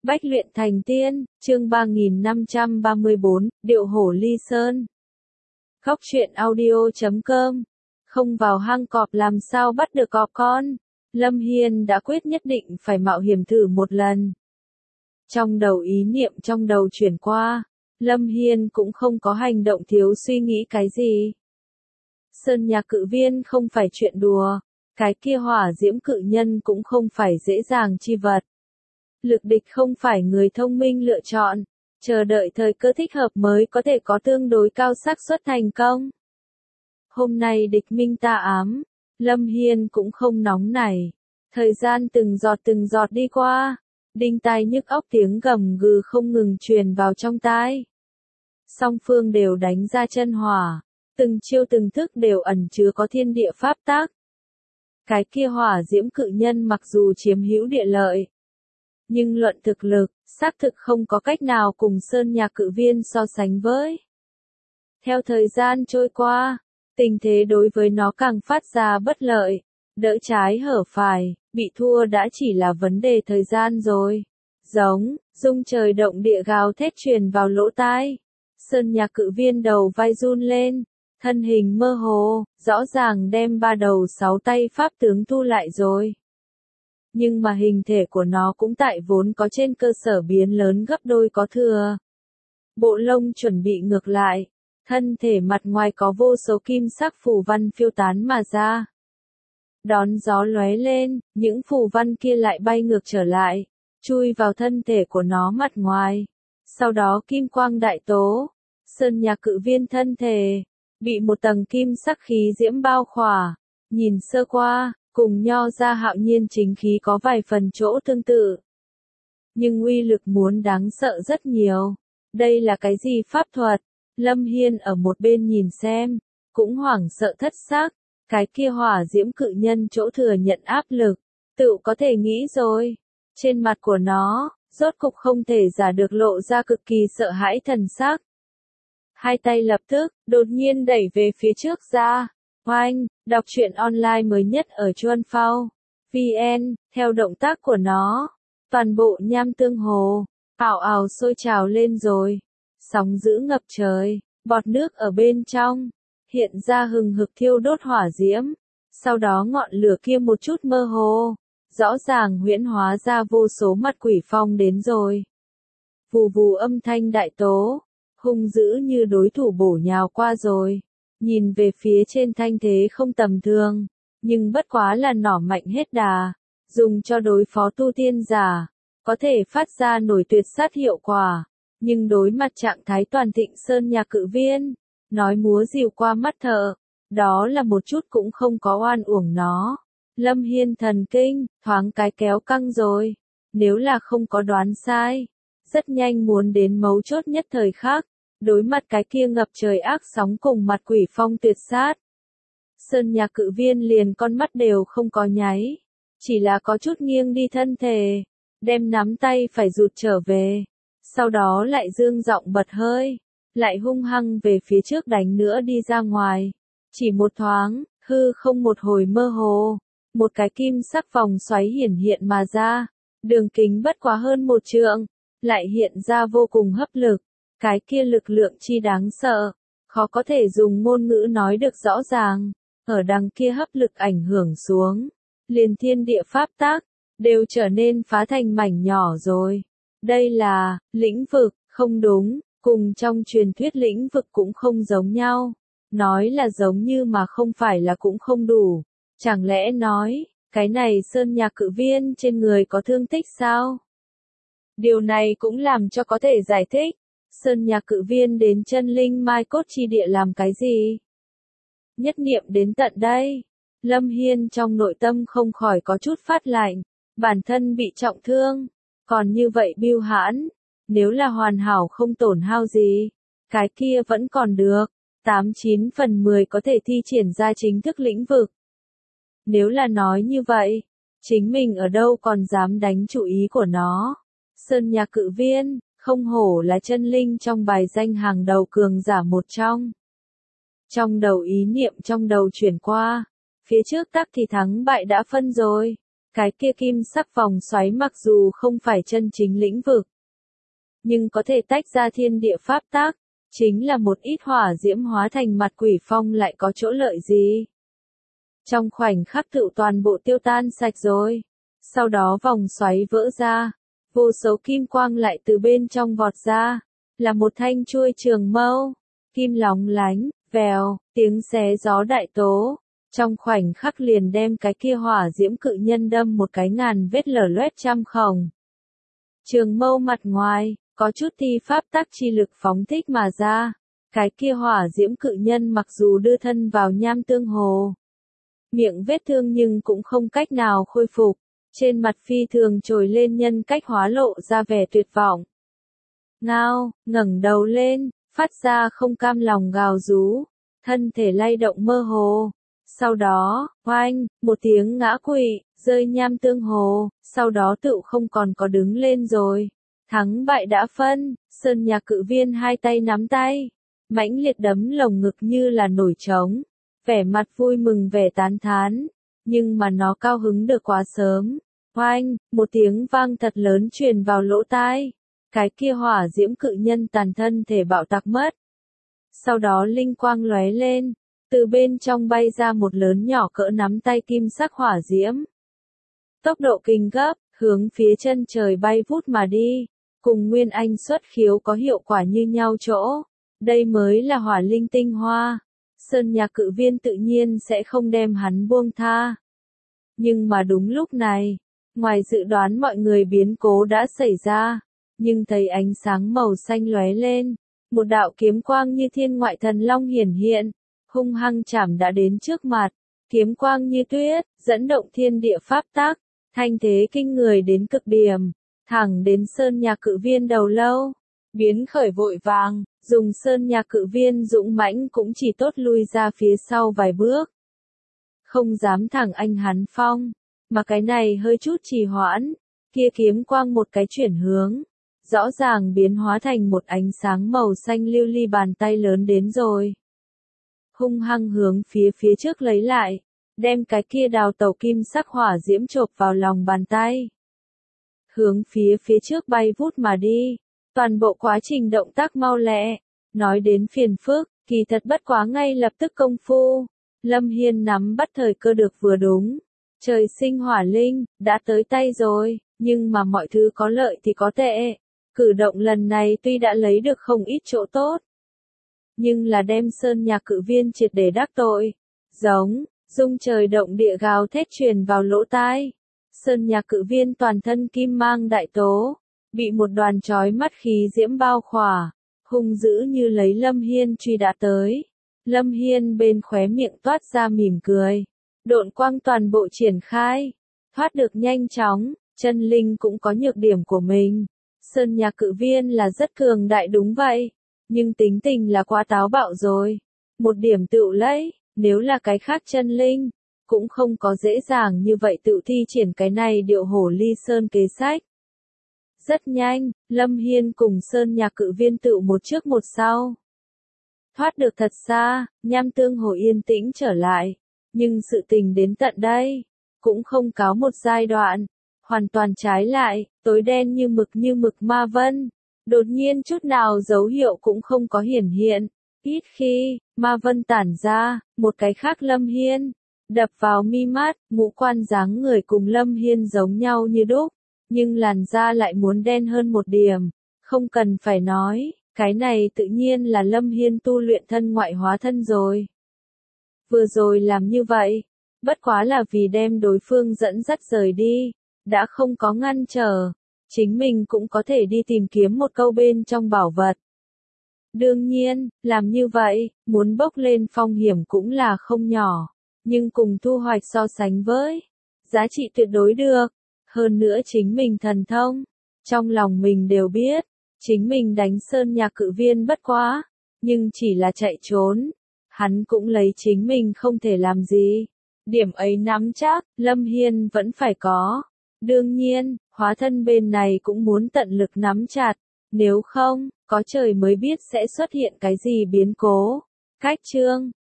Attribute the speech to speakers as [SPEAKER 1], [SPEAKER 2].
[SPEAKER 1] Bách luyện thành tiên, chương 3534, Điệu hổ ly sơn. Khóc chuyện audio.com. Không vào hang cọp làm sao bắt được cọp con. Lâm Hiên đã quyết nhất định phải mạo hiểm thử một lần. Trong đầu ý niệm trong đầu chuyển qua, Lâm Hiên cũng không có hành động thiếu suy nghĩ cái gì. Sơn Nhạc Cự Viên không phải chuyện đùa, cái kia hỏa diễm cự nhân cũng không phải dễ dàng chi vật. Lực địch không phải người thông minh lựa chọn, chờ đợi thời cơ thích hợp mới có thể có tương đối cao xác suất thành công. Hôm nay địch minh ta ám, Lâm Hiên cũng không nóng nảy. Thời gian từng giọt đi qua, đinh tai nhức óc tiếng gầm gừ không ngừng truyền vào trong tai. Song phương đều đánh ra chân hỏa, từng chiêu từng thức đều ẩn chứa có thiên địa pháp tắc. Cái kia hỏa diễm cự nhân mặc dù chiếm hữu địa lợi, nhưng luận thực lực, xác thực không có cách nào cùng Sơn Nhạc Cự Viên so sánh với. Theo thời gian trôi qua, tình thế đối với nó càng phát ra bất lợi, đỡ trái hở phải, bị thua đã chỉ là vấn đề thời gian rồi. Rung trời động địa gào thét truyền vào lỗ tai. Sơn Nhạc Cự Viên đầu vai run lên, thân hình mơ hồ, rõ ràng đem ba đầu sáu tay pháp tướng thu lại rồi. Nhưng mà hình thể của nó cũng tại vốn có trên cơ sở biến lớn gấp đôi có thừa. Bộ lông chuẩn bị ngược lại, thân thể mặt ngoài có vô số kim sắc phù văn phiêu tán mà ra. Đón gió lóe lên, những phù văn kia lại bay ngược trở lại, chui vào thân thể của nó mặt ngoài. Sau đó kim quang đại tố, Sơn Nhạc Cự Viên thân thể, bị một tầng kim sắc khí diễm bao khỏa, nhìn sơ qua, cùng Nho Ra Hạo Nhiên chính khí có vài phần chỗ tương tự. Nhưng uy lực muốn đáng sợ rất nhiều. Đây là cái gì pháp thuật? Lâm Hiên ở một bên nhìn xem, cũng hoảng sợ thất xác. Cái kia hỏa diễm cự nhân chỗ thừa nhận áp lực, tự có thể nghĩ rồi. Trên mặt của nó, rốt cục không thể giả được lộ ra cực kỳ sợ hãi thần sắc. Hai tay lập tức, đột nhiên đẩy về phía trước ra. Oanh, đọc truyện online mới nhất ở Chuan Phao VN, theo động tác của nó, toàn bộ nham tương hồ, ảo ảo sôi trào lên rồi. Sóng dữ ngập trời, bọt nước ở bên trong, hiện ra hừng hực thiêu đốt hỏa diễm. Sau đó ngọn lửa kia một chút mơ hồ, rõ ràng huyễn hóa ra vô số mặt quỷ phong đến rồi. Vù vù âm thanh đại tố, hung dữ như đối thủ bổ nhào qua rồi. Nhìn về phía trên thanh thế không tầm thường, nhưng bất quá là nỏ mạnh hết đà, dùng cho đối phó tu tiên giả, có thể phát ra nổi tuyệt sát hiệu quả, nhưng đối mặt trạng thái toàn thịnh Sơn Nhạc Cự Viên, nói múa rìu qua mắt thợ, đó là một chút cũng không có oan uổng nó. Lâm Hiên thần kinh, thoáng cái kéo căng rồi, nếu là không có đoán sai, rất nhanh muốn đến mấu chốt nhất thời khắc. Đối mặt cái kia ngập trời ác sóng cùng mặt quỷ phong tuyệt sát. Sơn Nhạc Cự Viên liền con mắt đều không có nháy. Chỉ là có chút nghiêng đi thân thể. Đem nắm tay phải rụt trở về. Sau đó lại dương giọng bật hơi. Lại hung hăng về phía trước đánh nữa đi ra ngoài. Chỉ một thoáng, hư không một hồi mơ hồ. Một cái kim sắc vòng xoáy hiển hiện mà ra. Đường kính bất quá hơn 1 trượng. Lại hiện ra vô cùng hấp lực. Cái kia lực lượng chi đáng sợ, khó có thể dùng ngôn ngữ nói được rõ ràng. Ở đằng kia hấp lực ảnh hưởng xuống, liền thiên địa pháp tắc đều trở nên phá thành mảnh nhỏ rồi. Đây là lĩnh vực, không đúng, cùng trong truyền thuyết lĩnh vực cũng không giống nhau. Nói là giống như mà không phải là cũng không đủ. Chẳng lẽ nói, cái này Sơn Nhạc Cự Viên trên người có thương tích sao? Điều này cũng làm cho có thể giải thích. Sơn Nhạc Cự Viên đến chân linh mai cốt chi địa làm cái gì? Nhất niệm đến tận đây, Lâm Hiên trong nội tâm không khỏi có chút phát lạnh, bản thân bị trọng thương, còn như vậy bưu hãn, nếu là hoàn hảo không tổn hao gì, cái kia vẫn còn được, 89 phần 10 có thể thi triển ra chính thức lĩnh vực. Nếu là nói như vậy, chính mình ở đâu còn dám đánh chủ ý của nó? Sơn Nhạc Cự Viên không hổ là chân linh trong bài danh hàng đầu cường giả một trong. Trong đầu ý niệm trong đầu chuyển qua, phía trước tắc thì thắng bại đã phân rồi. Cái kia kim sắc vòng xoáy mặc dù không phải chân chính lĩnh vực, nhưng có thể tách ra thiên địa pháp tắc, chính là một ít hỏa diễm hóa thành mặt quỷ phong lại có chỗ lợi gì. Trong khoảnh khắc tựu toàn bộ tiêu tan sạch rồi, sau đó vòng xoáy vỡ ra, vô số kim quang lại từ bên trong vọt ra, là một thanh chuôi trường mâu, kim lóng lánh, vèo, tiếng xé gió đại tố. Trong khoảnh khắc liền đem cái kia hỏa diễm cự nhân đâm một cái ngàn vết lở loét trăm khổng. Trường mâu mặt ngoài, có chút thi pháp tắc chi lực phóng thích mà ra. Cái kia hỏa diễm cự nhân mặc dù đưa thân vào nham tương hồ, miệng vết thương nhưng cũng không cách nào khôi phục. Trên mặt phi thường trồi lên nhân cách hóa lộ ra vẻ tuyệt vọng. Ngao, ngẩng đầu lên, phát ra không cam lòng gào rú, thân thể lay động mơ hồ. Sau đó, oanh, một tiếng ngã quỵ, rơi nham tương hồ, sau đó tựu không còn có đứng lên rồi. Thắng bại đã phân, Sơn Nhạc Cự Viên hai tay nắm tay, mãnh liệt đấm lồng ngực như là nổi trống, vẻ mặt vui mừng vẻ tán thán, nhưng mà nó cao hứng được quá sớm. Oanh, một tiếng vang thật lớn truyền vào lỗ tai, cái kia hỏa diễm cự nhân tàn thân thể bạo tạc mất. Sau đó linh quang lóe lên, từ bên trong bay ra một lớn nhỏ cỡ nắm tay kim sắc hỏa diễm. Tốc độ kinh gấp, hướng phía chân trời bay vút mà đi, cùng Nguyên Anh xuất khiếu có hiệu quả như nhau chỗ. Đây mới là hỏa linh tinh hoa. Sơn Nhạc Cự Viên tự nhiên sẽ không đem hắn buông tha. Nhưng mà đúng lúc này, ngoài dự đoán mọi người biến cố đã xảy ra, nhưng thấy ánh sáng màu xanh lóe lên, một đạo kiếm quang như thiên ngoại thần long hiển hiện, hung hăng chảm đã đến trước mặt, kiếm quang như tuyết, dẫn động thiên địa pháp tắc, thanh thế kinh người đến cực điểm, thẳng đến Sơn Nhạc Cự Viên đầu lâu, biến khởi vội vàng, dùng Sơn Nhạc Cự Viên dũng mãnh cũng chỉ tốt lui ra phía sau vài bước, không dám thẳng anh hắn phong, mà cái này hơi chút trì hoãn, kia kiếm quang một cái chuyển hướng, rõ ràng biến hóa thành một ánh sáng màu xanh lưu ly bàn tay lớn đến rồi. Hung hăng hướng phía trước lấy lại, đem cái kia đào tẩu kim sắc hỏa diễm chộp vào lòng bàn tay. Hướng phía trước bay vút mà đi, toàn bộ quá trình động tác mau lẹ, nói đến phiền phức, kỳ thật bất quá ngay lập tức công phu. Lâm Hiên nắm bắt thời cơ được vừa đúng, trời sinh hỏa linh, đã tới tay rồi, nhưng mà mọi thứ có lợi thì có tệ. Cử động lần này tuy đã lấy được không ít chỗ tốt, nhưng là đem Sơn Nhạc Cự Viên triệt để đắc tội. Giống, rung trời động địa gào thét truyền vào lỗ tai. Sơn Nhạc Cự Viên toàn thân kim mang đại tố, bị một đoàn chói mắt khí diễm bao khỏa, hung dữ như lấy Lâm Hiên truy đã tới. Lâm Hiên bên khóe miệng toát ra mỉm cười, độn quang toàn bộ triển khai, thoát được nhanh chóng, chân linh cũng có nhược điểm của mình. Sơn Nhạc Cự Viên là rất cường đại đúng vậy, nhưng tính tình là quá táo bạo rồi. Một điểm tựu lấy, nếu là cái khác chân linh, cũng không có dễ dàng như vậy tự thi triển cái này điệu hổ ly sơn kế sách. Rất nhanh, Lâm Hiên cùng Sơn Nhạc Cự Viên tựu một trước một sau. Thoát được thật xa, nham tương hồ yên tĩnh trở lại, nhưng sự tình đến tận đây, cũng không cáo một giai đoạn. Hoàn toàn trái lại, tối đen như mực ma vân, đột nhiên chút nào dấu hiệu cũng không có hiển hiện, ít khi, ma vân tản ra, một cái khác Lâm Hiên, đập vào mi mắt, ngũ quan dáng người cùng Lâm Hiên giống nhau như đúc, nhưng làn da lại muốn đen hơn một điểm, không cần phải nói, cái này tự nhiên là Lâm Hiên tu luyện thân ngoại hóa thân rồi. Vừa rồi làm như vậy, bất quá là vì đem đối phương dẫn dắt rời đi. Đã không có ngăn trở, chính mình cũng có thể đi tìm kiếm một câu bên trong bảo vật. Đương nhiên, làm như vậy, muốn bốc lên phong hiểm cũng là không nhỏ, nhưng cùng thu hoạch so sánh với, giá trị tuyệt đối được. Hơn nữa chính mình thần thông, trong lòng mình đều biết, chính mình đánh Sơn Nhạc Cự Viên bất quá, nhưng chỉ là chạy trốn, hắn cũng lấy chính mình không thể làm gì. Điểm ấy nắm chắc, Lâm Hiên vẫn phải có. Đương nhiên, hóa thân bên này cũng muốn tận lực nắm chặt, nếu không, có trời mới biết sẽ xuất hiện cái gì biến cố. Cách chương